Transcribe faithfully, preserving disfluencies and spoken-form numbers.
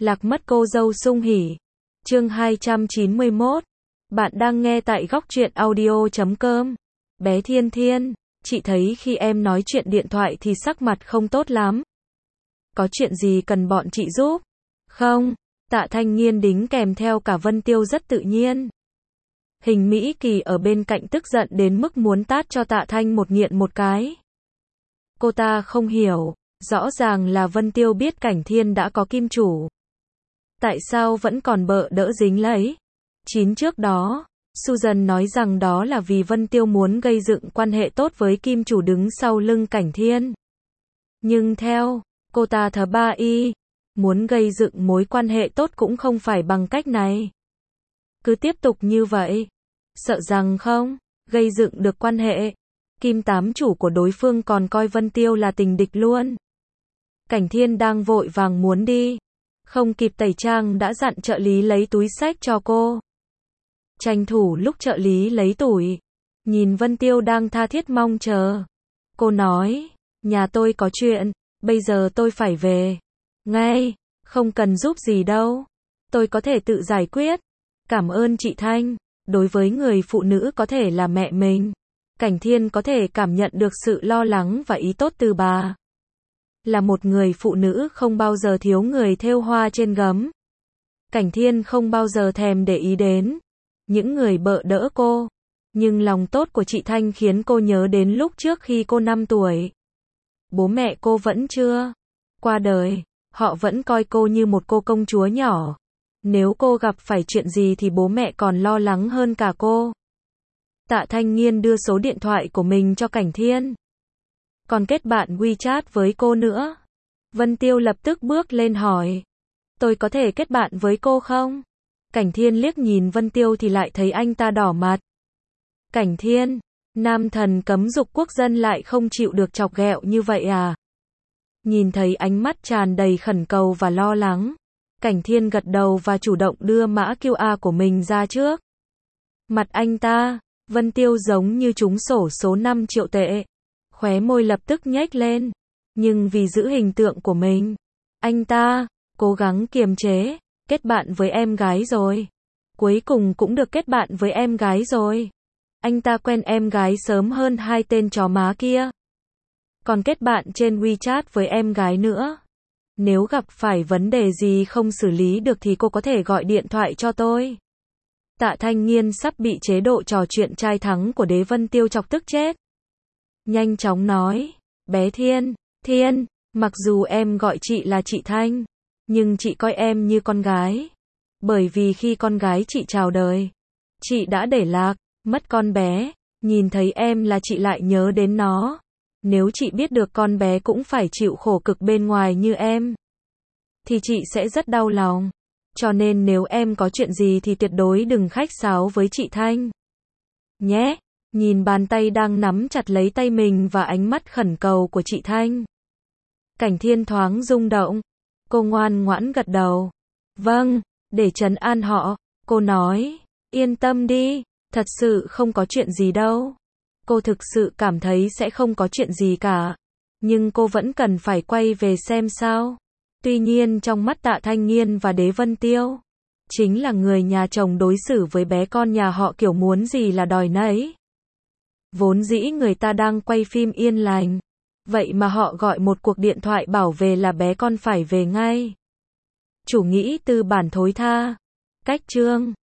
Lạc mất cô dâu sung hỉ. Chương hai trăm chín mươi mốt. Bạn đang nghe tại góc truyện audio chấm com. Bé Thiên Thiên, chị thấy khi em nói chuyện điện thoại thì sắc mặt không tốt lắm. Có chuyện gì cần bọn chị giúp? Không, Tạ Thanh Nghiên đính kèm theo cả Vân Tiêu rất tự nhiên. Hình Mỹ Kỳ ở bên cạnh tức giận đến mức muốn tát cho Tạ Thanh một nghiện một cái. Cô ta không hiểu, rõ ràng là Vân Tiêu biết Cảnh Thiên đã có kim chủ. Tại sao vẫn còn bợ đỡ dính lấy? Chín trước đó, Susan nói rằng đó là vì Vân Tiêu muốn gây dựng quan hệ tốt với kim chủ đứng sau lưng Cảnh Thiên. Nhưng theo cô ta thờ ba y, muốn gây dựng mối quan hệ tốt cũng không phải bằng cách này. Cứ tiếp tục như vậy, sợ rằng không gây dựng được quan hệ, kim tám chủ của đối phương còn coi Vân Tiêu là tình địch luôn. Cảnh Thiên đang vội vàng muốn đi, không kịp tẩy trang đã dặn trợ lý lấy túi xách cho cô. Tranh thủ lúc trợ lý lấy túi, nhìn Vân Tiêu đang tha thiết mong chờ. Cô nói, nhà tôi có chuyện, bây giờ tôi phải về. Ngay, không cần giúp gì đâu. Tôi có thể tự giải quyết. Cảm ơn chị Thanh. Đối với người phụ nữ có thể là mẹ mình, Cảnh Thiên có thể cảm nhận được sự lo lắng và ý tốt từ bà. Là một người phụ nữ không bao giờ thiếu người thêu hoa trên gấm. Cảnh Thiên không bao giờ thèm để ý đến những người bợ đỡ cô. Nhưng lòng tốt của chị Thanh khiến cô nhớ đến lúc trước khi cô năm tuổi. Bố mẹ cô vẫn chưa qua đời, họ vẫn coi cô như một cô công chúa nhỏ. Nếu cô gặp phải chuyện gì thì bố mẹ còn lo lắng hơn cả cô. Tạ Thanh Nghiên đưa số điện thoại của mình cho Cảnh Thiên. Còn kết bạn WeChat với cô nữa. Vân Tiêu lập tức bước lên hỏi. Tôi có thể kết bạn với cô không? Cảnh Thiên liếc nhìn Vân Tiêu thì lại thấy anh ta đỏ mặt. Cảnh Thiên, nam thần cấm dục quốc dân lại không chịu được chọc ghẹo như vậy à? Nhìn thấy ánh mắt tràn đầy khẩn cầu và lo lắng, Cảnh Thiên gật đầu và chủ động đưa mã quy rờ của mình ra trước. Mặt anh ta, Vân Tiêu giống như trúng xổ số năm triệu tệ. Khóe môi lập tức nhếch lên. Nhưng vì giữ hình tượng của mình, anh ta cố gắng kiềm chế. Kết bạn với em gái rồi. Cuối cùng cũng được kết bạn với em gái rồi. Anh ta quen em gái sớm hơn hai tên chó má kia. Còn kết bạn trên WeChat với em gái nữa. Nếu gặp phải vấn đề gì không xử lý được thì cô có thể gọi điện thoại cho tôi. Tạ Thanh Nghiên sắp bị chế độ trò chuyện trai thắng của Đế Vân Tiêu chọc tức chết. Nhanh chóng nói, bé Thiên, Thiên, mặc dù em gọi chị là chị Thanh, nhưng chị coi em như con gái. Bởi vì khi con gái chị chào đời, chị đã để lạc, mất con bé, nhìn thấy em là chị lại nhớ đến nó. Nếu chị biết được con bé cũng phải chịu khổ cực bên ngoài như em, thì chị sẽ rất đau lòng. Cho nên nếu em có chuyện gì thì tuyệt đối đừng khách sáo với chị Thanh. Nhé, nhìn bàn tay đang nắm chặt lấy tay mình và ánh mắt khẩn cầu của chị Thanh. Cảnh Thiên thoáng rung động. Cô ngoan ngoãn gật đầu. Vâng, để trấn an họ, cô nói, yên tâm đi, thật sự không có chuyện gì đâu. Cô thực sự cảm thấy sẽ không có chuyện gì cả. Nhưng cô vẫn cần phải quay về xem sao. Tuy nhiên trong mắt Tạ Thanh Nghiên và Đế Vân Tiêu, chính là người nhà chồng đối xử với bé con nhà họ kiểu muốn gì là đòi nấy. Vốn dĩ người ta đang quay phim yên lành. Vậy mà họ gọi một cuộc điện thoại bảo về là bé con phải về ngay. Chủ nghĩ tư bản thối tha. Cách chương